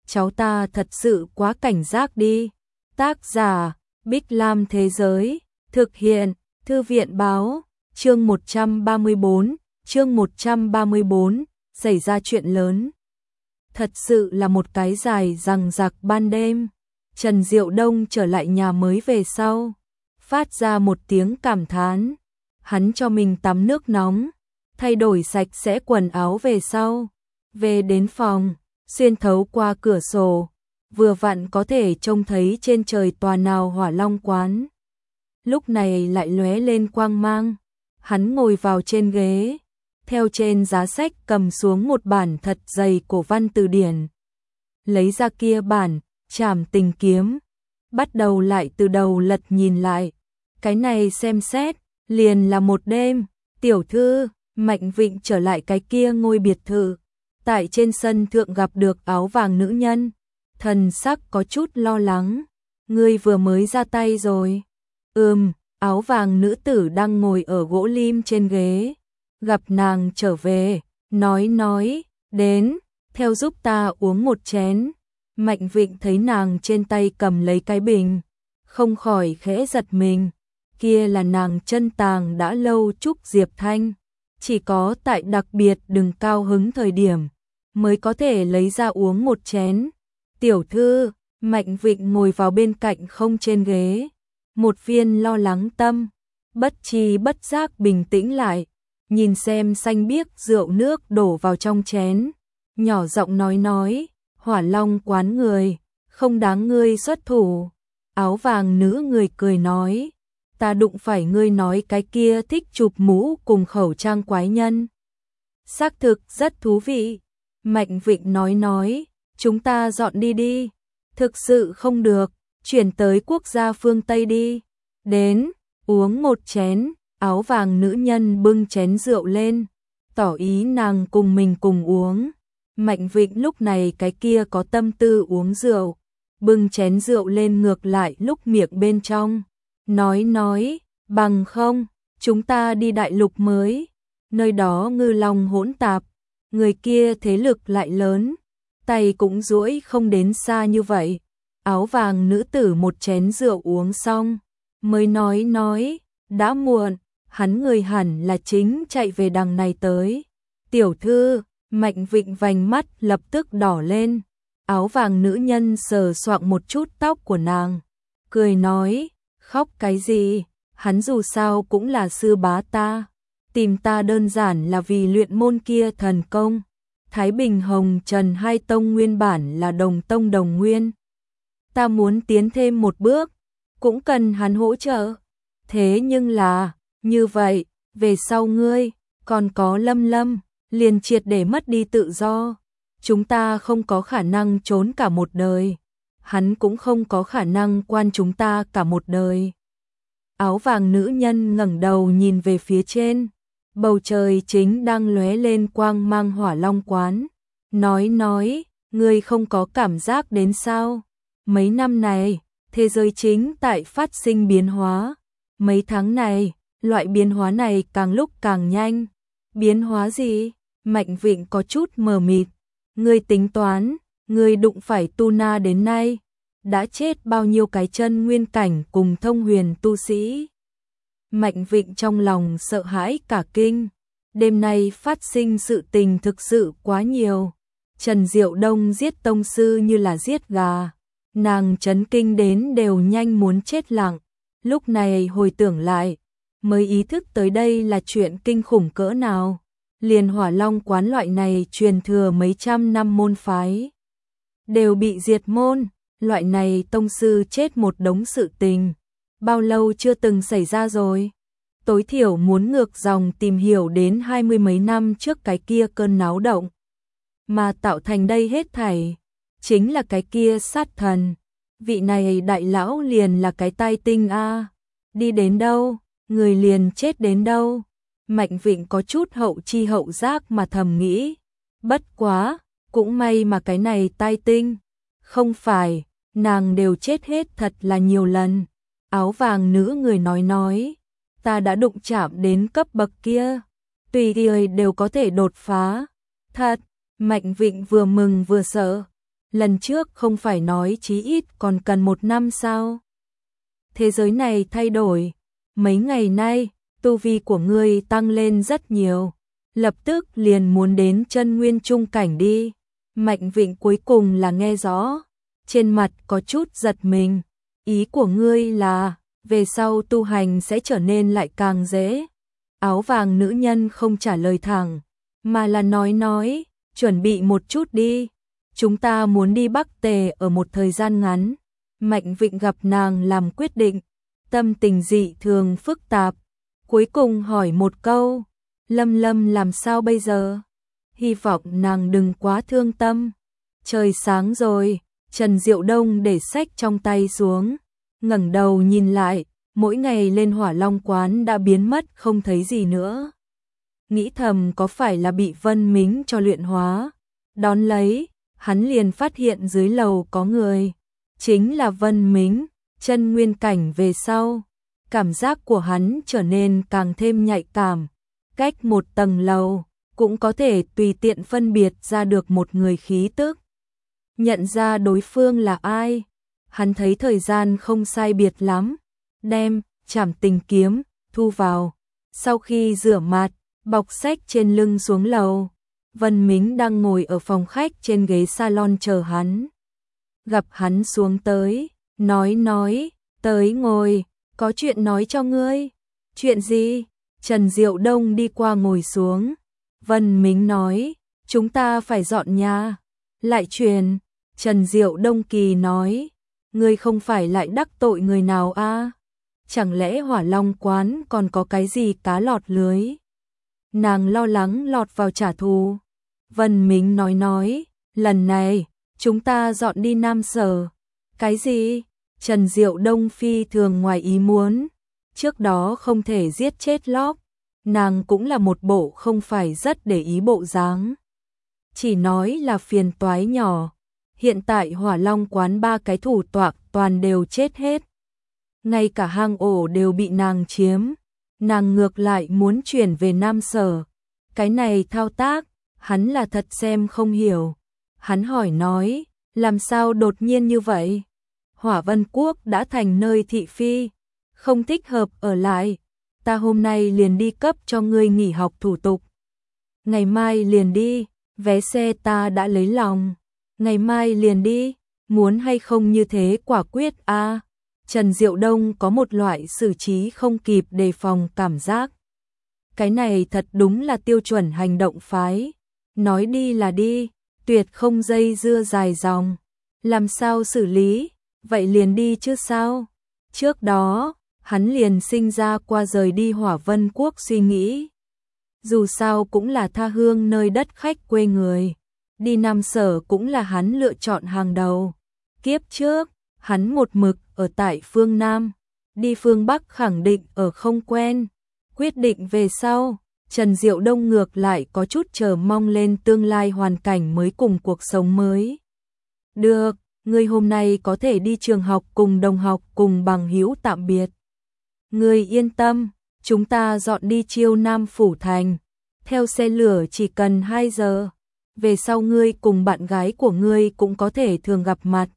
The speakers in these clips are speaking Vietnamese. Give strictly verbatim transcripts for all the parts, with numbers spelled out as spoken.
cháu ta thật sự quá cảnh giác đi. Tác giả, Bích Lam Thế Giới, thực hiện, Thư viện Báo, chương một trăm ba mươi bốn, chương một trăm ba mươi bốn, xảy ra chuyện lớn. Thật sự là một cái dài dằng dặc ban đêm, Trần Diệu Đông trở lại nhà mới về sau, phát ra một tiếng cảm thán. Hắn cho mình tắm nước nóng, thay đổi sạch sẽ quần áo về sau, về đến phòng, xuyên thấu qua cửa sổ, vừa vặn có thể trông thấy trên trời tòa nào Hỏa Long quán. Lúc này lại lóe lên quang mang, hắn ngồi vào trên ghế, theo trên giá sách cầm xuống một bản thật dày cổ văn từ điển. Lấy ra kia bản, Trảm Tình Kiếm, bắt đầu lại từ đầu lật nhìn lại. Cái này xem xét, liền là một đêm, tiểu thư, Mạnh Vịnh trở lại cái kia ngôi biệt thự. Tại trên sân thượng gặp được áo vàng nữ nhân, thần sắc có chút lo lắng. Ngươi vừa mới ra tay rồi. Ừm, áo vàng nữ tử đang ngồi ở gỗ lim trên ghế. Gặp nàng trở về, nói nói, đến, theo giúp ta uống một chén. Mạnh Vịnh thấy nàng trên tay cầm lấy cái bình, không khỏi khẽ giật mình. Kia là nàng chân tàng đã lâu Trúc Diệp Thanh, chỉ có tại đặc biệt đừng cao hứng thời điểm mới có thể lấy ra uống một chén. Tiểu thư, Mạnh Vịnh ngồi vào bên cạnh không trên ghế, một viên lo lắng tâm, bất tri bất giác bình tĩnh lại, nhìn xem xanh biếc rượu nước đổ vào trong chén, nhỏ giọng nói nói, Hỏa Long quán người, không đáng ngươi xuất thủ. Áo vàng nữ người cười nói, ta đụng phải ngươi nói cái kia thích chụp mũ cùng khẩu trang quái nhân. Xác thực rất thú vị. Mạnh Vịnh nói nói, chúng ta dọn đi đi. Thực sự không được, chuyển tới quốc gia phương Tây đi. Đến, uống một chén. Áo vàng nữ nhân bưng chén rượu lên, tỏ ý nàng cùng mình cùng uống. Mạnh Vịnh lúc này cái kia có tâm tư uống rượu, bưng chén rượu lên ngược lại lúc miệng bên trong. Nói nói, bằng không, chúng ta đi đại lục mới, nơi đó ngư long hỗn tạp, người kia thế lực lại lớn, tay cũng duỗi không đến xa như vậy. Áo vàng nữ tử một chén rượu uống xong, mới nói nói, đã muộn, hắn người hẳn là chính chạy về đằng này tới. Tiểu thư, Mạnh Vịnh vành mắt lập tức đỏ lên, áo vàng nữ nhân sờ soạng một chút tóc của nàng, cười nói, khóc cái gì, hắn dù sao cũng là sư bá ta, tìm ta đơn giản là vì luyện môn kia thần công. Thái Bình Hồng Trần hai tông nguyên bản là đồng tông đồng nguyên, ta muốn tiến thêm một bước, cũng cần hắn hỗ trợ. Thế nhưng là, như vậy, về sau ngươi, còn có Lâm Lâm, liền triệt để mất đi tự do. Chúng ta không có khả năng trốn cả một đời, hắn cũng không có khả năng quan chúng ta cả một đời. Áo vàng nữ nhân ngẩng đầu nhìn về phía trên, bầu trời chính đang lóe lên quang mang Hỏa Long quán. Nói nói, ngươi không có cảm giác đến sao? Mấy năm này, thế giới chính tại phát sinh biến hóa. Mấy tháng này, loại biến hóa này càng lúc càng nhanh. Biến hóa gì? Mạnh Vịnh có chút mờ mịt. Ngươi tính toán, ngươi đụng phải Tu Na đến nay, đã chết bao nhiêu cái chân nguyên cảnh cùng thông huyền tu sĩ? Mạnh Vịnh trong lòng sợ hãi cả kinh. Đêm nay phát sinh sự tình thực sự quá nhiều. Trần Diệu Đông giết tông sư như là giết gà. Nàng chấn kinh đến đều nhanh muốn chết lặng. Lúc này hồi tưởng lại, mới ý thức tới đây là chuyện kinh khủng cỡ nào. Liền Hỏa Long quán loại này truyền thừa mấy trăm năm môn phái, đều bị diệt môn. Loại này tông sư chết một đống sự tình, bao lâu chưa từng xảy ra rồi. Tối thiểu muốn ngược dòng tìm hiểu đến hai mươi mấy năm trước cái kia cơn náo động. Mà tạo thành đây hết thảy, chính là cái kia sát thần. Vị này đại lão liền là cái tai tinh a, đi đến đâu, người liền chết đến đâu. Mạnh Vịnh có chút hậu chi hậu giác mà thầm nghĩ. Bất quá, cũng may mà cái này tai tinh. Không phải, nàng đều chết hết thật là nhiều lần. Áo vàng nữ người nói nói, ta đã đụng chạm đến cấp bậc kia, tùy người đều có thể đột phá. Thật, Mạnh Vịnh vừa mừng vừa sợ. lần trước không phải nói chí ít còn cần một năm sao? Thế giới này thay đổi, mấy ngày nay, tu vi của ngươi tăng lên rất nhiều, lập tức liền muốn đến chân nguyên trung cảnh đi. Mạnh Vịnh cuối cùng là nghe rõ, trên mặt có chút giật mình, ý của ngươi là, về sau tu hành sẽ trở nên lại càng dễ. Áo vàng nữ nhân không trả lời thẳng, mà là nói nói, chuẩn bị một chút đi, chúng ta muốn đi Bắc Tề ở một thời gian ngắn. Mạnh Vịnh gặp nàng làm quyết định, tâm tình dị thường phức tạp, cuối cùng hỏi một câu, Lâm Lâm làm sao bây giờ? Hy vọng nàng đừng quá thương tâm. Trời sáng rồi, Trần Diệu Đông để sách trong tay xuống, ngẩng đầu nhìn lại, mỗi ngày lên Hỏa Long quán đã biến mất không thấy gì nữa. Nghĩ thầm có phải là bị Vân Mính cho luyện hóa, đón lấy, hắn liền phát hiện dưới lầu có người, chính là Vân Mính, chân nguyên cảnh về sau. Cảm giác của hắn trở nên càng thêm nhạy cảm, cách một tầng lầu, cũng có thể tùy tiện phân biệt ra được một người khí tức. Nhận ra đối phương là ai, hắn thấy thời gian không sai biệt lắm, đem Trảm Tình kiếm thu vào. Sau khi rửa mặt, bọc sách trên lưng xuống lầu, Vân Mính đang ngồi ở phòng khách trên ghế salon chờ hắn. Gặp hắn xuống tới, nói nói, tới ngồi, có chuyện nói cho ngươi. Chuyện gì? Trần Diệu Đông đi qua ngồi xuống. Vân Mính nói, chúng ta phải dọn nhà. Lại truyền, Trần Diệu Đông kỳ nói, ngươi không phải lại đắc tội người nào a? À? Chẳng lẽ Hỏa Long quán còn có cái gì cá lọt lưới? Nàng lo lắng lọt vào trả thù. Vân Mính nói nói, lần này, chúng ta dọn đi Nam Sở. Cái gì? Trần Diệu Đông phi thường ngoài ý muốn. Trước đó không thể giết chết Lóc, nàng cũng là một bộ không phải rất để ý bộ dáng. Chỉ nói là phiền toái nhỏ. Hiện tại Hỏa Long quán ba cái thủ tọa toàn đều chết hết. Ngay cả hang ổ đều bị nàng chiếm. Nàng ngược lại muốn chuyển về Nam Sở. Cái này thao tác, hắn là thật xem không hiểu. Hắn hỏi nói, làm sao đột nhiên như vậy? Hỏa Vân Quốc đã thành nơi thị phi, không thích hợp ở lại. Ta hôm nay liền đi cấp cho ngươi nghỉ học thủ tục. Ngày mai liền đi, vé xe ta đã lấy lòng. Ngày mai liền đi, muốn hay không như thế quả quyết a. À, Trần Diệu Đông có một loại xử trí không kịp đề phòng cảm giác. Cái này thật đúng là tiêu chuẩn hành động phái. Nói đi là đi, tuyệt không dây dưa dài dòng. Làm sao xử lý? Vậy liền đi chứ sao? Trước đó, hắn liền sinh ra qua rời đi Hỏa Vân Quốc suy nghĩ. Dù sao cũng là tha hương nơi đất khách quê người. Đi Nam Sở cũng là hắn lựa chọn hàng đầu. Kiếp trước, hắn một mực ở tại phương Nam. Đi phương Bắc khẳng định ở không quen. Quyết định về sau, Trần Diệu Đông ngược lại có chút chờ mong lên tương lai hoàn cảnh mới cùng cuộc sống mới. Được, ngươi hôm nay có thể đi trường học cùng đồng học cùng bằng hữu tạm biệt. Ngươi yên tâm, chúng ta dọn đi Chiêu Nam Phủ Thành. Theo xe lửa chỉ cần hai giờ. Về sau ngươi cùng bạn gái của ngươi cũng có thể thường gặp mặt.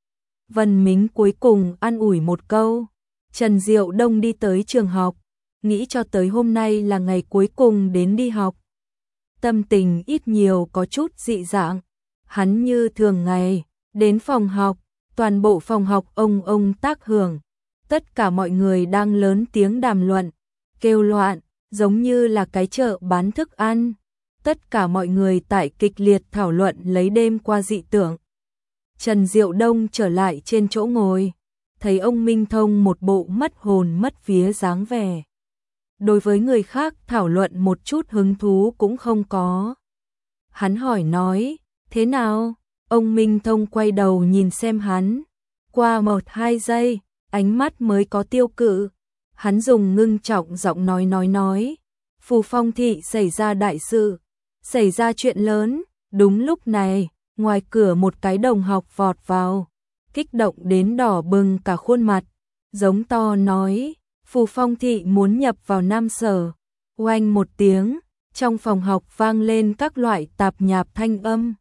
Vân Mính cuối cùng an ủi một câu. Trần Diệu Đông đi tới trường học, nghĩ cho tới hôm nay là ngày cuối cùng đến đi học. Tâm tình ít nhiều có chút dị dạng. Hắn như thường ngày, đến phòng học, toàn bộ phòng học ông ông tác hưởng. Tất cả mọi người đang lớn tiếng đàm luận, kêu loạn, giống như là cái chợ bán thức ăn. Tất cả mọi người tại kịch liệt thảo luận lấy đêm qua dị tưởng. Trần Diệu Đông trở lại trên chỗ ngồi, thấy ông Minh Thông một bộ mất hồn mất vía dáng vẻ. Đối với người khác thảo luận một chút hứng thú cũng không có. Hắn hỏi nói, thế nào? Ông Minh Thông quay đầu nhìn xem hắn. Qua một hai giây, ánh mắt mới có tiêu cự. Hắn dùng ngưng trọng giọng nói nói nói. Phù Phong thị xảy ra đại sự. Xảy ra chuyện lớn. Đúng lúc này, ngoài cửa một cái đồng học vọt vào. Kích động đến đỏ bừng cả khuôn mặt. Giống to nói. Phù Phong thị muốn nhập vào Nam Sở. Oanh một tiếng, trong phòng học vang lên các loại tạp nhạp thanh âm.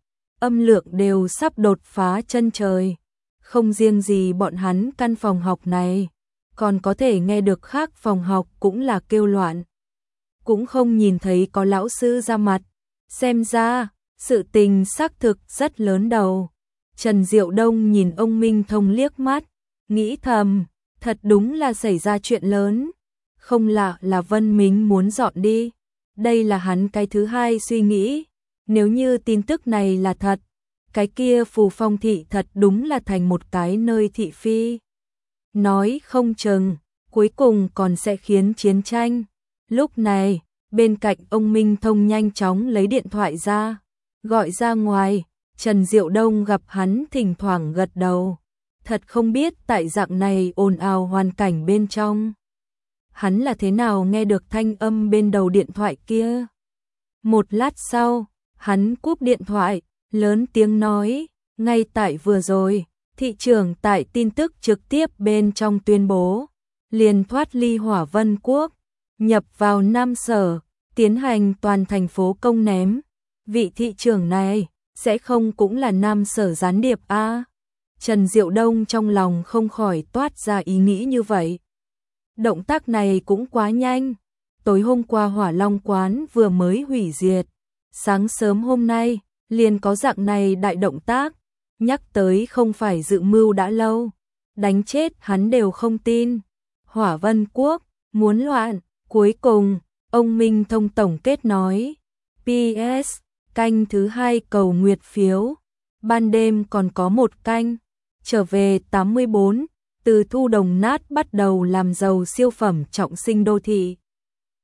âm lượng đều sắp đột phá chân trời. Không riêng gì bọn hắn căn phòng học này, còn có thể nghe được khác phòng học cũng là kêu loạn. Cũng không nhìn thấy có lão sư ra mặt, xem ra, sự tình xác thực rất lớn đầu. Trần Diệu Đông nhìn ông Minh Thông liếc mắt, nghĩ thầm, thật đúng là xảy ra chuyện lớn. Không lạ là Vân Mính muốn dọn đi. Đây là hắn cái thứ hai suy nghĩ. Nếu như tin tức này là thật, cái kia Phù Phong thị thật đúng là thành một cái nơi thị phi. Nói không chừng, cuối cùng còn sẽ khiến chiến tranh. Lúc này, bên cạnh ông Minh Thông nhanh chóng lấy điện thoại ra, gọi ra ngoài. Trần Diệu Đông gặp hắn thỉnh thoảng gật đầu. Thật không biết tại dạng này ồn ào hoàn cảnh bên trong, hắn là thế nào nghe được thanh âm bên đầu điện thoại kia. Một lát sau, hắn cúp điện thoại, lớn tiếng nói, ngay tại vừa rồi, thị trưởng tại tin tức trực tiếp bên trong tuyên bố, liền thoát ly Hỏa Vân Quốc, nhập vào Nam Sở, tiến hành toàn thành phố công ném. Vị thị trưởng này, sẽ không cũng là Nam Sở gián điệp a? Trần Diệu Đông trong lòng không khỏi toát ra ý nghĩ như vậy. Động tác này cũng quá nhanh. Tối hôm qua Hỏa Long quán vừa mới hủy diệt, sáng sớm hôm nay liền có dạng này đại động tác, nhắc tới không phải dự mưu đã lâu, đánh chết hắn đều không tin. Hỏa Vân Quốc muốn loạn. Cuối cùng, ông Minh Thông tổng kết nói, pê ét canh thứ hai cầu nguyệt phiếu, ban đêm còn có một canh, trở về tám mươi bốn, từ thu đồng nát bắt đầu làm giàu siêu phẩm trọng sinh đô thị.